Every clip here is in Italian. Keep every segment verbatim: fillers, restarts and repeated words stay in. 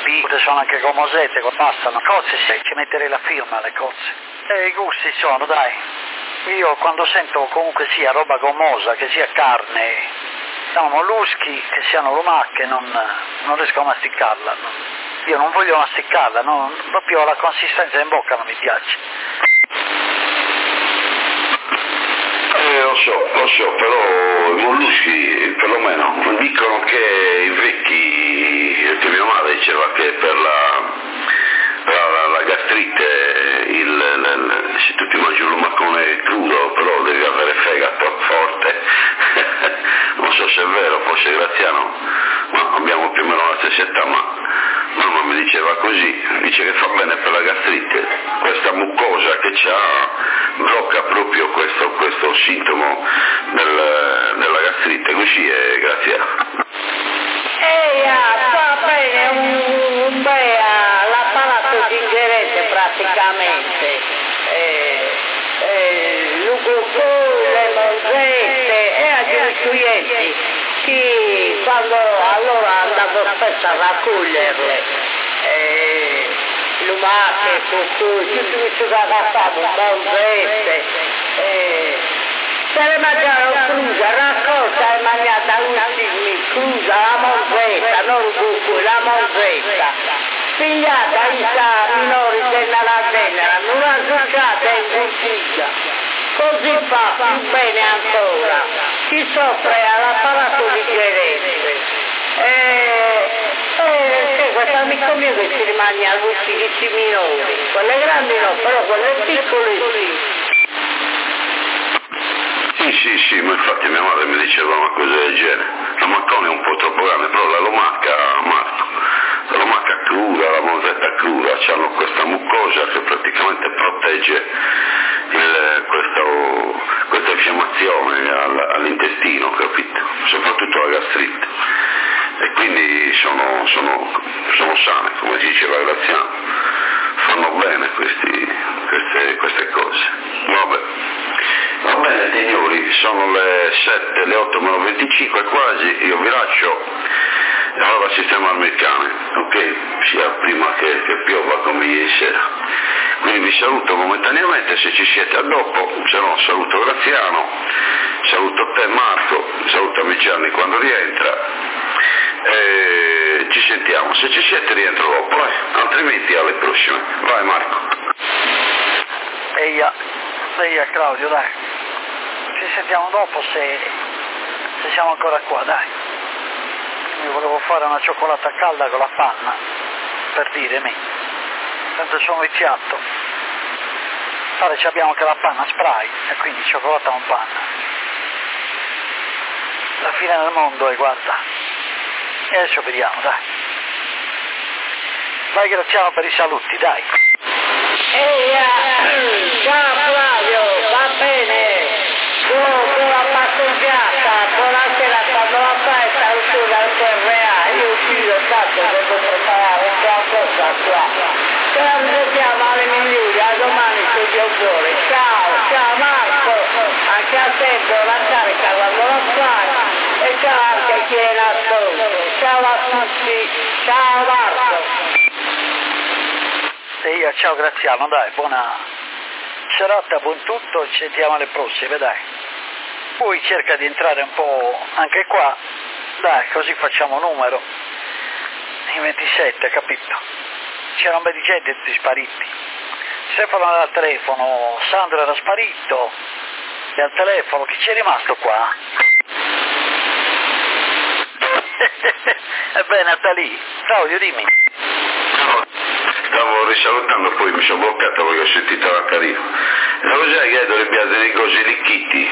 piccole, sono anche gomosette, passano. Cozze sì, ci metterei la firma alle cozze. E i gusti sono, dai. Io quando sento comunque sia roba gommosa, che sia carne, siano molluschi, che siano lumache, non, non riesco a masticarla. Non, io non voglio masticarla, non, proprio la consistenza in bocca non mi piace. Eh, lo so, lo so, però i molluschi perlomeno dicono che i vecchi, che mia madre diceva che per la, la, la, la gastrite, il, il, se tu ti mangi un lumacone crudo, però devi avere fegato forte. Non so se è vero, forse Graziano, ma abbiamo più o meno la stessa età, ma mamma mi diceva così, dice che fa bene per la gastrite, questa mucosa che c'ha blocca proprio questo, questo sintomo del, della gastrite, così è, Graziano. Ehi, va bene, un, un bea, l'apparato digerente praticamente, eh, eh, l'ugocò, le mozzette e agli clienti, che quando allora andavo spesso a raccoglierle, eh, lumache, cucù, tutti mi ci ragazzavo, mozzette, eh, se le mangiano cruda, raccolta e mangiata ultimi, cruda, la mozzetta, non il cucù, la mozzetta, pigliata in sa minori della genera, non la zucciata in cucina, così fa più bene ancora, chi soffre all'apparato digerente. Eh, eh, questa amico mio che si rimane a tutti minori, quelle grandi no, però quelle piccole sì. Sì, sì, sì, ma infatti mia madre mi diceva una cosa del genere. La maccone è un po' troppo grande, però la lumaca, Marco, la lumaca cruda, la mozzetta cruda, hanno questa mucosa che praticamente protegge il, questo, questa infiammazione all, all'intestino, capito? Soprattutto la gastrite. E quindi sono, sono, sono sane, come diceva Graziano. Fanno bene questi, queste, queste cose. Vabbè. Va bene signori, sono le sette, le otto meno venticinque quasi, io vi lascio e allora sistemare il cane, ok? Sia prima che, che piova come ieri sera. Quindi vi saluto momentaneamente, se ci siete a dopo, se no saluto Graziano, saluto te Marco, saluto Gianni quando rientra e ci sentiamo, se ci siete rientro dopo, eh? Altrimenti alle prossime. Vai Marco. Eia, eia Claudio, dai. Ci sentiamo dopo se, se siamo ancora qua, dai. Io volevo fare una cioccolata calda con la panna, per dire me. Tanto sono viziato. Fare ci abbiamo anche la panna spray, e quindi cioccolata con panna. La fine del mondo, e guarda. E adesso vediamo, dai. Vai Graziano per i saluti, dai. Ehi, ciao Flavio, va bene. Buona passeggiata, buonasera quando la fai saluto dal T R A, io uccido tanto devo preparare qualcosa qua. Ce la vediamo alle migliori, a domani su Gioccore. Ciao, ciao Marco, anche a te buona carica quando la fai e ciao anche a chi è in ascolto. Ciao a tutti, ciao Marco. E io ciao Graziano, dai, buona serata, buon tutto, ci sentiamo alle prossime, dai. Poi cerca di entrare un po' anche qua, dai, così facciamo numero. In ventisette, capito? C'era un bel di gente tutti spariti. Stefano era al telefono, Sandro era sparito, e al telefono, chi c'è rimasto qua? Ebbene, Natali, Claudio, dimmi. Stavo risalutando, poi mi sono bloccato perché ho sentito la carina. La cosa è che dovrebbe avere cose licchiti.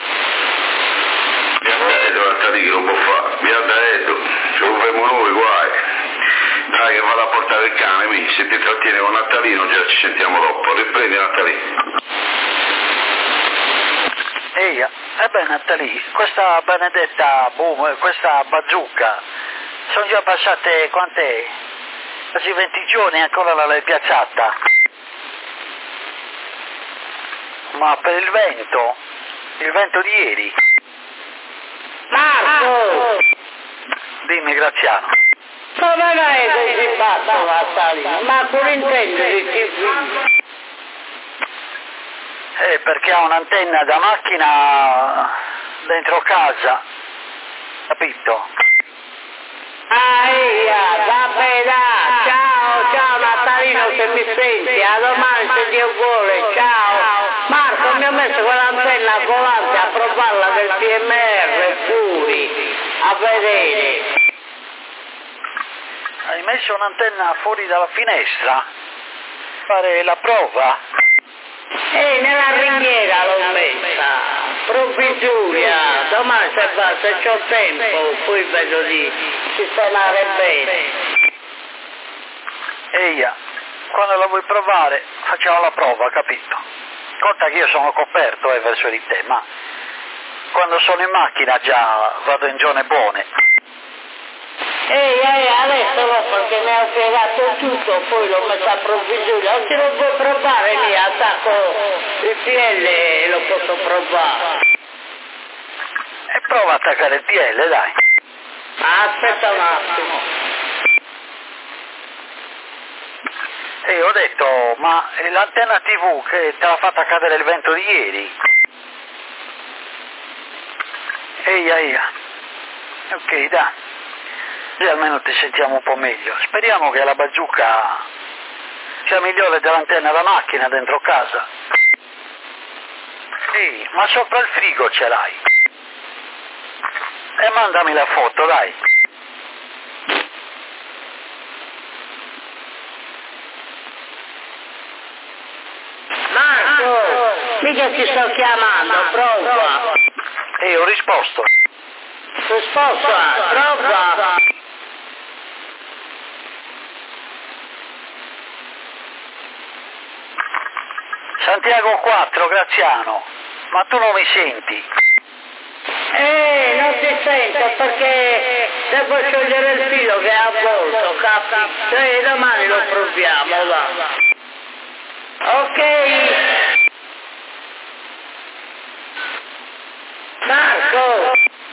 La carina che non può fare. Mi ha detto, se lo faremo noi, guai. Dai che vado a portare il cane, mi, se ti trattiene con Natalino, già ci sentiamo dopo. Riprendi Natalino. Ehi, e beh Natali, questa benedetta boom, questa bazooka, sono già passate quant'è? Quasi venti giorni ancora non l'hai piazzata. Ma per il vento? Il vento di ieri? Marco! Dimmi Graziano. Come mai così basta Natalino, ma con intendo di tivù. Eh, perché ha un'antenna da macchina dentro casa, capito? Aia, vabbè dai, ciao, ciao Natalino se mi senti, a domani se Dio vuole, ciao. Marco mi ha messo quell'antenna volante a provarla del P M R, fuori, a vedere. Hai messo un'antenna fuori dalla finestra? Fare la prova? Eh, nella ringhiera l'ho messa. Provvisoria, domani se va, se c'ho tempo, poi vedo di sistemare bene. Eia, quando la vuoi provare facciamo la prova, capito? Conta che io sono coperto eh, verso di te, ma quando sono in macchina già vado in zone buone. Ehi, ehi, adesso no, perché mi ha spiegato tutto, poi l'ho messa a provvisoria. Se lo vuoi provare lì, attacco il P L e lo posso provare. E prova a attaccare il P L, dai. Aspetta un attimo. E ho detto, ma l'antenna tivù che te l'ha fatta cadere il vento di ieri? Eia, eia. Ok, dai. E almeno ti sentiamo un po' meglio. Speriamo che la bazooka sia migliore dell'antenna da macchina dentro casa. Ehi, ma sopra il frigo ce l'hai. E mandami la foto, dai. Marco, mica ti sto chiamando, prova. E ho risposto. Risposta, prova. Santiago quattro, Graziano, ma tu non mi senti? Eh, non ti sento perché devo sciogliere il filo che è avvolto, capi? E domani lo proviamo, va. Ok. Marco.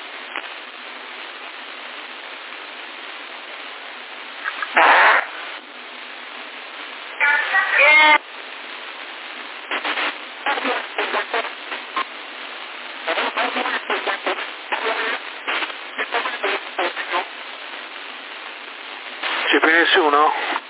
C'è più nessuno?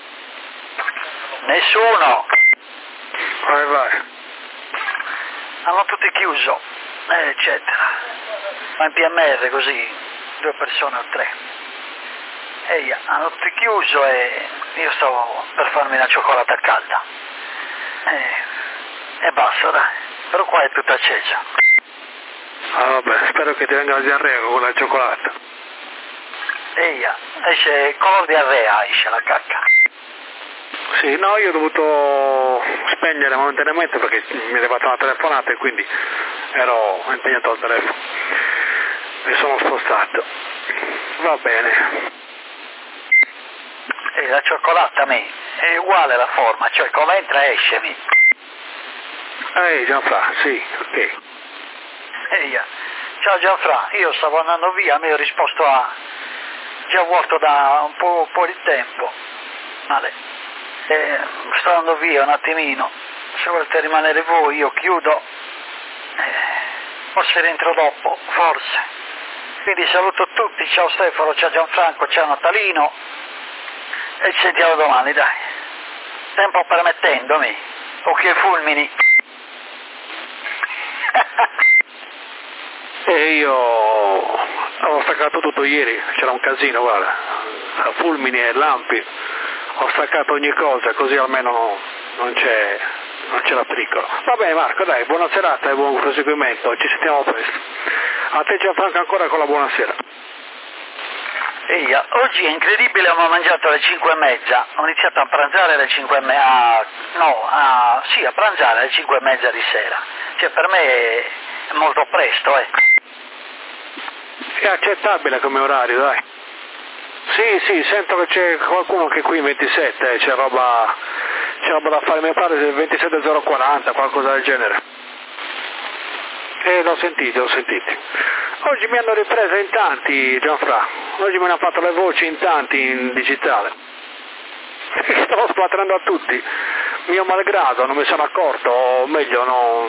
Nessuno. Vai, vai. Hanno tutti chiuso, eh, eccetera. Ma in P M R così, due persone o tre. Ehi, hanno tutti chiuso e io stavo per farmi una cioccolata calda. E, e basta, dai. Però qua è tutta accesa. Ah, vabbè, spero che ti venga la diarrea con quella cioccolata. Ehi, esce color diarrea, esce la cacca. Sì, no, io ho dovuto spegnere momentaneamente perché mi è arrivata una telefonata e quindi ero impegnato al telefono. Mi sono spostato. Va bene. E la cioccolata mi è uguale la forma, cioè come entra esce mi. Ehi, Gianfra, sì, ok. Ehi, ciao Gianfra, io stavo andando via, mi ho risposto a già vuoto da un po', un po' di tempo. Male. Eh, sto andando via un attimino, se volete rimanere voi io chiudo, eh, forse rientro dopo, forse. Quindi saluto tutti, ciao Stefano, ciao Gianfranco, ciao Natalino e ci sentiamo domani, dai. Tempo permettendomi, occhi e fulmini. E io ho staccato tutto ieri, c'era un casino, guarda, fulmini e lampi. Ho staccato ogni cosa, così almeno non c'è, non c'è la pericolo. Va bene Marco, dai, buona serata e buon proseguimento, ci sentiamo presto. A te Gianfranco ancora con la buonasera. Ehi, oggi è incredibile, ho mangiato alle cinque e mezza, ho iniziato a pranzare alle cinque e mezza, no, a, sì, a pranzare alle cinque e mezza di sera. Cioè per me è molto presto, eh. È accettabile come orario, dai. Sì, sì, sento che c'è qualcuno che qui in ventisette, eh, c'è roba, c'è roba da fare, mi pare ventisette zero quaranta, qualcosa del genere. Eh, l'ho sentito, l'ho sentito. Oggi mi hanno ripreso in tanti, Gianfra, oggi mi hanno fatto le voci in tanti in digitale. stavo splatrando a tutti, mio malgrado, non mi sono accorto, o meglio non,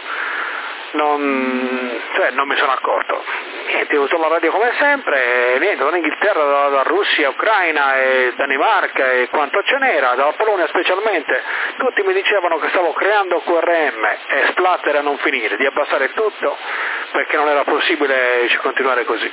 non, cioè non mi sono accorto. Niente, uso la radio come sempre, niente, dall'Inghilterra, da, da Russia, Ucraina e Danimarca e quanto ce n'era, dalla Polonia specialmente, tutti mi dicevano che stavo creando Q R M e splatter a non finire, di abbassare tutto perché non era possibile continuare così.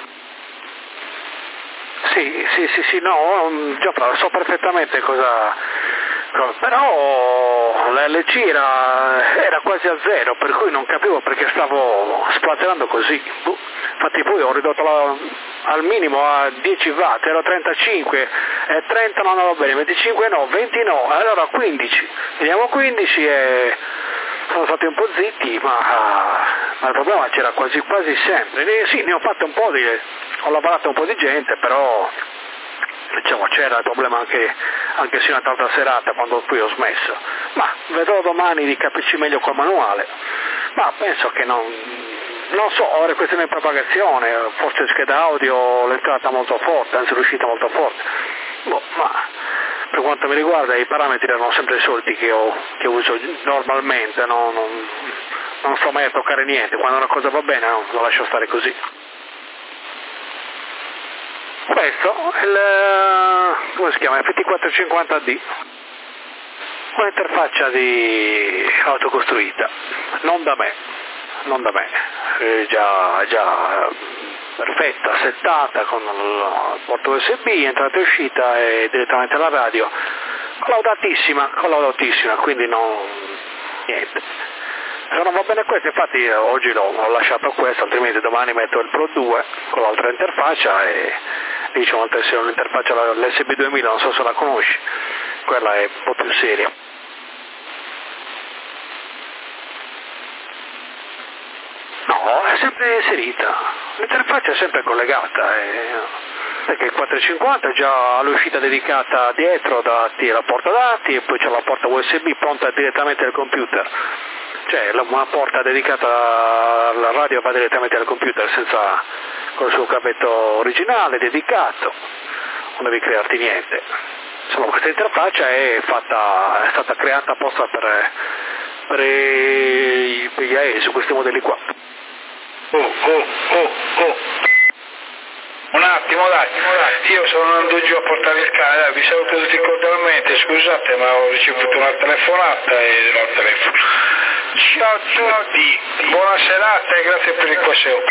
Sì, sì, sì, sì, no, già so perfettamente cosa, cosa però l'L C era, era quasi a zero, per cui non capivo perché stavo splatterando così. Infatti poi ho ridotto la, al minimo a dieci watt, ero trentacinque, e trenta non andava bene, venticinque no, venti no, allora quindici, vediamo quindici e sono stati un po' zitti, ma, ma il problema c'era quasi quasi sempre. E sì, ne ho fatto un po' di, ho lavorato un po' di gente, però diciamo c'era il problema anche, anche se una tarda serata quando poi ho smesso. Ma vedrò domani di capirci meglio col manuale, ma penso che non... Non so, ora questione di propagazione, forse scheda audio l'entrata molto forte, anzi l'uscita molto forte. Boh, ma per quanto mi riguarda i parametri erano sempre i soliti che, ho, che uso normalmente, no? non, non sto mai a toccare niente, quando una cosa va bene no, lo lascio stare così. Questo è il, come si chiama, F T quattrocentocinquanta D, un'interfaccia di autocostruita, non da me. Non da me, è già, già perfetta, settata con il porto U S B, entrata e uscita e direttamente alla radio, collaudatissima, collaudatissima, quindi non, niente. Se non va bene questo, infatti oggi l'ho, ho lasciato questo, altrimenti domani metto il Pro due con l'altra interfaccia e diciamo se un'interfaccia l'S B duemila, non so se la conosci, quella è un po' più seria. No, è sempre inserita, l'interfaccia è sempre collegata, eh, perché il quattrocentocinquanta è già all'uscita dedicata dietro dati alla porta dati e poi c'è la porta U S B pronta direttamente al computer, cioè una porta dedicata alla radio va direttamente al computer senza con il suo cavetto originale dedicato, non devi crearti niente. Insomma questa interfaccia è, fatta, è stata creata apposta per, per gli aerei su questi modelli qua. Oh, oh, oh, oh. Un attimo, dai, io sono andando giù a portare il cane, dai, vi saluto tutti cordialmente, scusate ma ho ricevuto una telefonata e non ho il telefono. Ciao a tutti, buona serata e grazie per il queseo.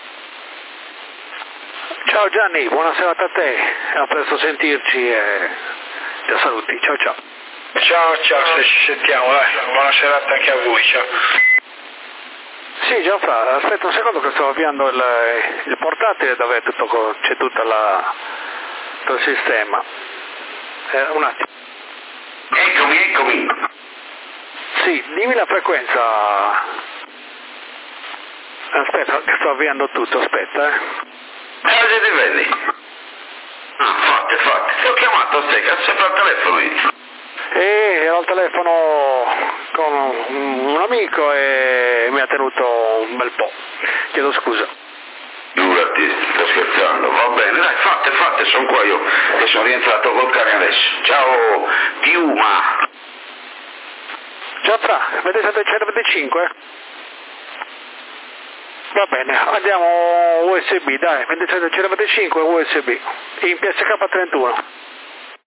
Ciao Gianni, buona serata a te, a presto sentirci e ti saluti, ciao ciao. Ciao ciao, se ci sentiamo, dai, buona serata anche a voi, ciao. Sì, Gianfra, aspetta un secondo che sto avviando il, il portatile dove tutto, c'è tutto la, tutto il sistema. Eh, un attimo. Eccomi, eccomi. Sì, dimmi la frequenza. Aspetta, che sto avviando tutto, aspetta, eh. Cosa siete belli? Ah, fate, fate. Ti ho chiamato a te, che sempre al telefono io. E ero al telefono con un amico e mi ha tenuto un bel po'. Chiedo scusa. Figurati, sto scherzando. Va bene, dai, fate, fate, sono qua io che sono rientrato col cane adesso. Ciao, Piuma. Ciao Fra, vedete centoventicinque? Va bene, andiamo U S B, dai, ventisette centoventicinque U S B, in P S K trentuno.